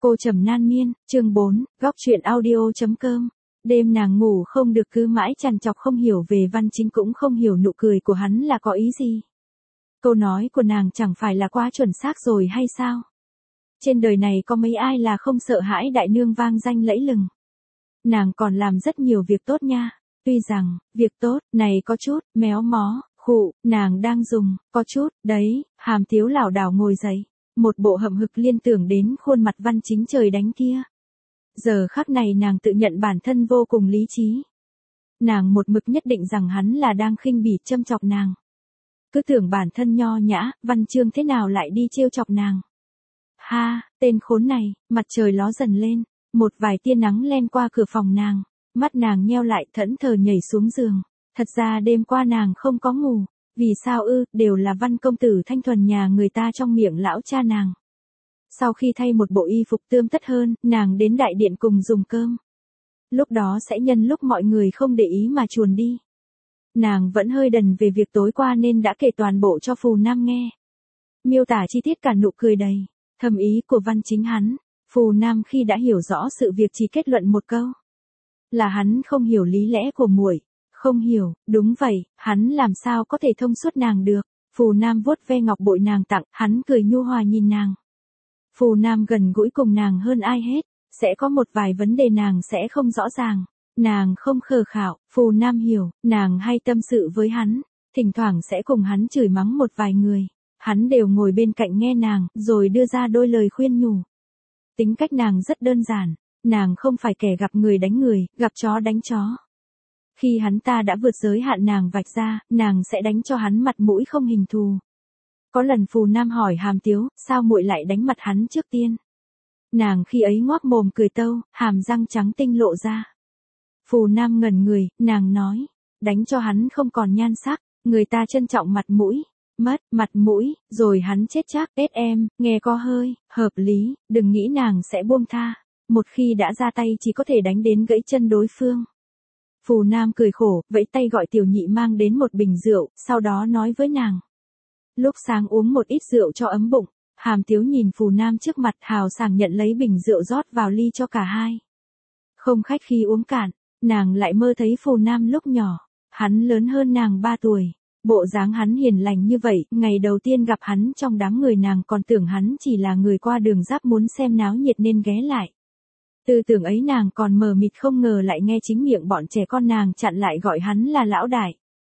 Cô Trầm Nan Miên, chương 4, góc truyện audio.com. Đêm nàng ngủ không được cứ mãi trằn trọc không hiểu về Văn Chính cũng không hiểu nụ cười của hắn là có ý gì. Câu nói của nàng chẳng phải là quá chuẩn xác rồi hay sao? Trên đời này có mấy ai là không sợ hãi đại nương vang danh lẫy lừng. Nàng còn làm rất nhiều việc tốt nha. Tuy rằng, việc tốt này có chút, méo mó, nàng đang dùng, có chút, đấy, Hàm Tiếu lảo đảo ngồi dậy. Một bộ hậm hực liên tưởng đến khuôn mặt Văn Chính trời đánh kia. Giờ khắc này nàng tự nhận bản thân vô cùng lý trí. Nàng một mực nhất định rằng hắn là đang khinh bỉ châm chọc nàng. Cứ tưởng bản thân nho nhã, văn chương thế nào lại đi trêu chọc nàng. Ha, tên khốn này, mặt trời ló dần lên, một vài tia nắng len qua cửa phòng nàng, mắt nàng nheo lại thẫn thờ nhảy xuống giường. Thật ra đêm qua nàng không có ngủ. Vì sao ư, đều là Văn công tử thanh thuần nhà người ta trong miệng lão cha nàng. Sau khi thay một bộ y phục tươm tất hơn, nàng đến đại điện cùng dùng cơm. Lúc đó sẽ nhân lúc mọi người không để ý mà chuồn đi. Nàng vẫn hơi đần về việc tối qua nên đã kể toàn bộ cho Phù Nam nghe. Miêu tả chi tiết cả nụ cười đầy thầm ý của Văn Chính hắn. Phù Nam khi đã hiểu rõ sự việc chỉ kết luận một câu. Là hắn không hiểu lý lẽ của muội. Không hiểu, đúng vậy, hắn làm sao có thể thông suốt nàng được. Phù Nam vuốt ve ngọc bội nàng tặng, hắn cười nhu hòa nhìn nàng. Phù Nam gần gũi cùng nàng hơn ai hết, sẽ có một vài vấn đề nàng sẽ không rõ ràng. Nàng không khờ khạo, Phù Nam hiểu, nàng hay tâm sự với hắn, thỉnh thoảng sẽ cùng hắn chửi mắng một vài người. Hắn đều ngồi bên cạnh nghe nàng, rồi đưa ra đôi lời khuyên nhủ. Tính cách nàng rất đơn giản, nàng không phải kẻ gặp người đánh người, gặp chó đánh chó. Khi hắn ta đã vượt giới hạn nàng vạch ra, nàng sẽ đánh cho hắn mặt mũi không hình thù. Có lần Phù Nam hỏi Hàm Tiếu, sao muội lại đánh mặt hắn trước tiên? Nàng khi ấy ngoác mồm cười tâu, hàm răng trắng tinh lộ ra. Phù Nam ngẩn người, nàng nói, đánh cho hắn không còn nhan sắc, người ta trân trọng mặt mũi, mất mặt mũi, rồi hắn chết chắc. Em, nghe có hơi hợp lý, đừng nghĩ nàng sẽ buông tha. Một khi đã ra tay chỉ có thể đánh đến gãy chân đối phương. Phù Nam cười khổ, vẫy tay gọi Tiểu Nhị mang đến một bình rượu, sau đó nói với nàng. Lúc sáng uống một ít rượu cho ấm bụng, Hàm Tiếu nhìn Phù Nam trước mặt hào sảng nhận lấy bình rượu rót vào ly cho cả hai. Không khách khi uống cạn, nàng lại mơ thấy Phù Nam lúc nhỏ, hắn lớn hơn nàng 3 tuổi. Bộ dáng hắn hiền lành như vậy, ngày đầu tiên gặp hắn trong đám người nàng còn tưởng hắn chỉ là người qua đường giáp muốn xem náo nhiệt nên ghé lại. Tư tưởng ấy nàng còn mờ mịt không ngờ lại nghe chính miệng bọn trẻ con nàng chặn lại gọi hắn là lão đại.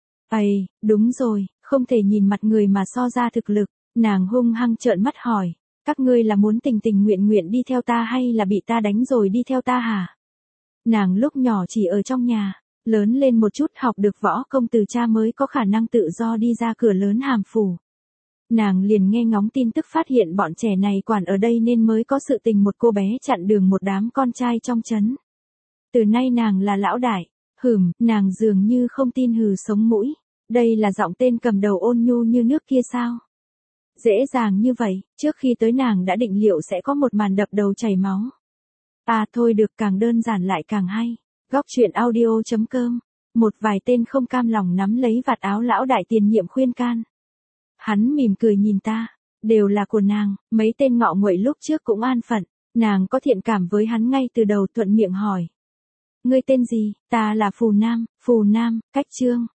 Ây, đúng rồi, không thể nhìn mặt người mà so ra thực lực, nàng hung hăng trợn mắt hỏi, các ngươi là muốn tình tình nguyện nguyện đi theo ta hay là bị ta đánh rồi đi theo ta hả? Nàng lúc nhỏ chỉ ở trong nhà, lớn lên một chút học được võ công từ cha mới có khả năng tự do đi ra cửa lớn Hàm phủ. Nàng liền nghe ngóng tin tức phát hiện bọn trẻ này quản ở đây nên mới có sự tình một cô bé chặn đường một đám con trai trong trấn. Từ nay nàng là lão đại, nàng dường như không tin hừ sống mũi. Đây là giọng tên cầm đầu ôn nhu như nước kia sao? Dễ dàng như vậy, trước khi tới nàng đã định liệu sẽ có một màn đập đầu chảy máu. À thôi được, càng đơn giản lại càng hay. Góc truyện audio.com. Một vài tên không cam lòng nắm lấy vạt áo lão đại tiền nhiệm khuyên can. Hắn mỉm cười nhìn ta, đều là của nàng, mấy tên ngọ nguậy lúc trước cũng an phận, nàng có thiện cảm với hắn ngay từ đầu thuận miệng hỏi. Ngươi tên gì? Ta là Phù Nam, cách chương.